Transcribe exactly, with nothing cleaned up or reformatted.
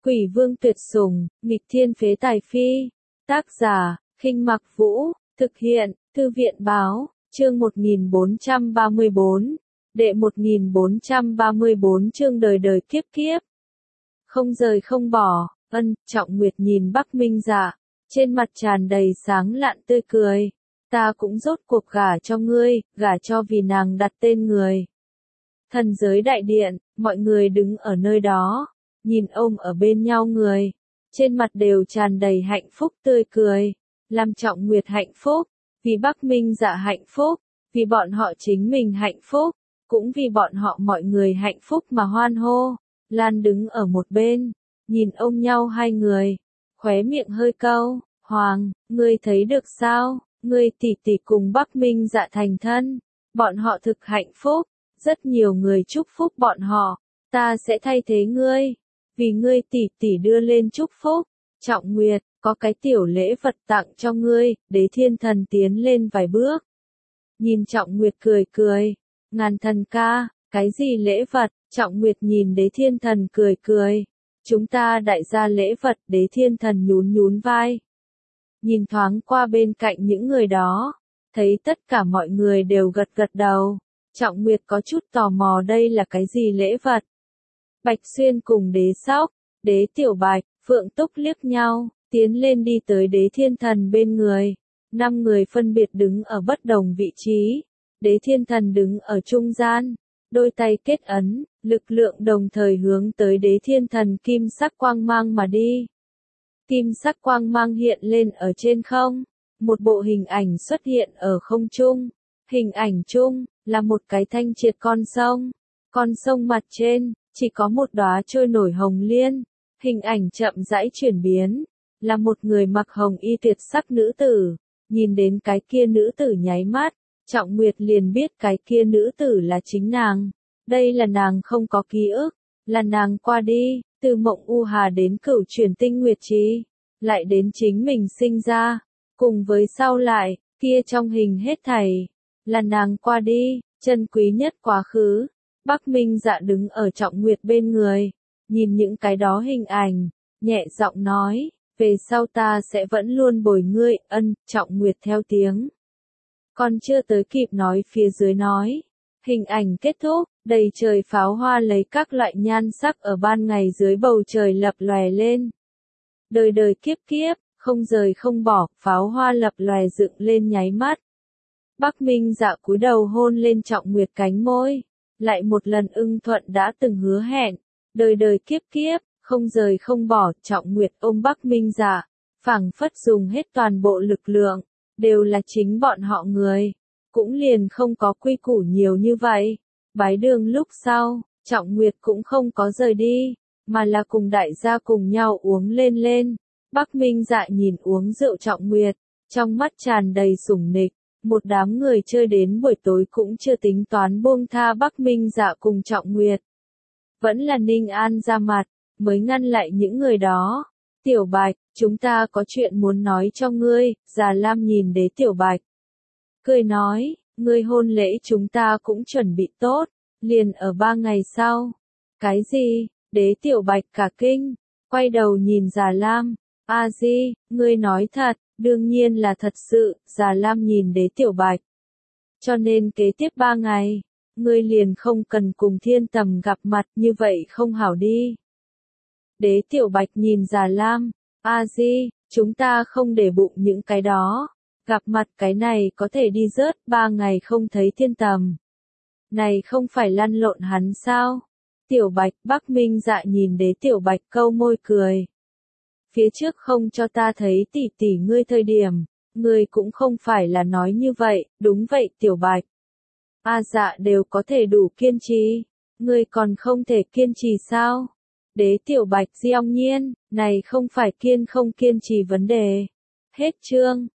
Quỷ vương tuyệt sủng, nghịch thiên phế tài phi. Tác giả, Khinh Mặc Vũ, thực hiện, Thư viện báo, chương một nghìn bốn trăm ba mươi bốn. Đệ một nghìn bốn trăm ba mươi bốn chương đời đời kiếp kiếp. Không rời không bỏ, Ân, Trọng Nguyệt nhìn Bắc Minh Dạ, trên mặt tràn đầy sáng lạn tươi cười. Ta cũng rốt cuộc gả cho ngươi, gả cho vì nàng đặt tên người. Thần giới đại điện, mọi người đứng ở nơi đó, nhìn ôm ở bên nhau người, trên mặt đều tràn đầy hạnh phúc tươi cười, làm Trọng Nguyệt hạnh phúc, vì Bắc Minh Dạ hạnh phúc, vì bọn họ chính mình hạnh phúc, cũng vì bọn họ mọi người hạnh phúc mà hoan hô. Lan đứng ở một bên, nhìn ôm nhau hai người, khóe miệng hơi cau, Hoàng, ngươi thấy được sao, ngươi tỷ tỷ cùng Bắc Minh Dạ thành thân, bọn họ thực hạnh phúc, rất nhiều người chúc phúc bọn họ, ta sẽ thay thế ngươi, vì ngươi tỷ tỷ đưa lên chúc phúc. Trọng Nguyệt, có cái tiểu lễ vật tặng cho ngươi. Đế Thiên Thần tiến lên vài bước, nhìn Trọng Nguyệt cười cười, Ngàn Thần ca, cái gì lễ vật? Trọng Nguyệt nhìn Đế Thiên Thần cười cười, chúng ta đại gia lễ vật. Đế Thiên Thần nhún nhún vai, nhìn thoáng qua bên cạnh những người đó, thấy tất cả mọi người đều gật gật đầu. Trọng Nguyệt có chút tò mò đây là cái gì lễ vật. Bạch Xuyên cùng Đế Sóc, Đế Tiểu Bạch, Phượng Túc liếc nhau, tiến lên đi tới Đế Thiên Thần bên người. Năm người phân biệt đứng ở bất đồng vị trí. Đế Thiên Thần đứng ở trung gian, đôi tay kết ấn, lực lượng đồng thời hướng tới Đế Thiên Thần kim sắc quang mang mà đi. Kim sắc quang mang hiện lên ở trên không, một bộ hình ảnh xuất hiện ở không trung. Hình ảnh chung là một cái thanh triệt con sông, con sông mặt trên chỉ có một đóa trôi nổi hồng liên. Hình ảnh chậm rãi chuyển biến, là một người mặc hồng y tuyệt sắc nữ tử. Nhìn đến cái kia nữ tử nháy mắt, Trọng Nguyệt liền biết cái kia nữ tử là chính nàng. Đây là nàng không có ký ức, là nàng qua đi, từ mộng u hà đến cửu chuyển tinh nguyệt trì, lại đến chính mình sinh ra, cùng với sau lại, kia trong hình hết thảy, là nàng qua đi, chân quý nhất quá khứ. Bắc Minh Dạ đứng ở Trọng Nguyệt bên người, nhìn những cái đó hình ảnh, nhẹ giọng nói, về sau ta sẽ vẫn luôn bồi ngươi. Ân, Trọng Nguyệt theo tiếng. Còn chưa tới kịp nói phía dưới nói. Hình ảnh kết thúc, đầy trời pháo hoa lấy các loại nhan sắc ở ban ngày dưới bầu trời lập lòe lên. Đời đời kiếp kiếp, không rời không bỏ, pháo hoa lập lòe dựng lên nháy mắt. Bắc Minh Dạ cúi đầu hôn lên Trọng Nguyệt cánh môi, lại một lần ưng thuận đã từng hứa hẹn, đời đời kiếp kiếp, không rời không bỏ. Trọng Nguyệt ôm Bắc Minh Dạ, phảng phất dùng hết toàn bộ lực lượng, đều là chính bọn họ người, cũng liền không có quy củ nhiều như vậy. Bái đường lúc sau, Trọng Nguyệt cũng không có rời đi, mà là cùng đại gia cùng nhau uống lên lên. Bắc Minh Dạ nhìn uống rượu Trọng Nguyệt, trong mắt tràn đầy sủng nịch. Một đám người chơi đến buổi tối cũng chưa tính toán buông tha Bắc Minh Dạ cùng Trọng Nguyệt. Vẫn là Ninh An ra mặt, mới ngăn lại những người đó. Tiểu Bạch, chúng ta có chuyện muốn nói cho ngươi. Già Lam nhìn Đế Tiểu Bạch, cười nói, ngươi hôn lễ chúng ta cũng chuẩn bị tốt, liền ở ba ngày sau. Cái gì? Đế Tiểu Bạch cả kinh, quay đầu nhìn Già Lam, A Di, ngươi nói thật? Đương nhiên là thật sự. Già Lam nhìn Đế Tiểu Bạch. Cho nên kế tiếp ba ngày, ngươi liền không cần cùng Thiên Tầm gặp mặt, như vậy không hảo đi. Đế Tiểu Bạch nhìn Già Lam, A Di, chúng ta không để bụng những cái đó. Gặp mặt cái này có thể đi rớt, ba ngày không thấy Thiên Tầm. Này không phải lăn lộn hắn sao? Tiểu Bạch. Bắc Minh Dạ nhìn Đế Tiểu Bạch câu môi cười. Phía trước không cho ta thấy tỷ tỷ ngươi thời điểm, ngươi cũng không phải là nói như vậy. Đúng vậy Tiểu Bạch. A Dạ đều có thể đủ kiên trì, ngươi còn không thể kiên trì sao? Đế Tiểu Bạch. Diong nhiên, này không phải kiên không kiên trì vấn đề. Hết chương.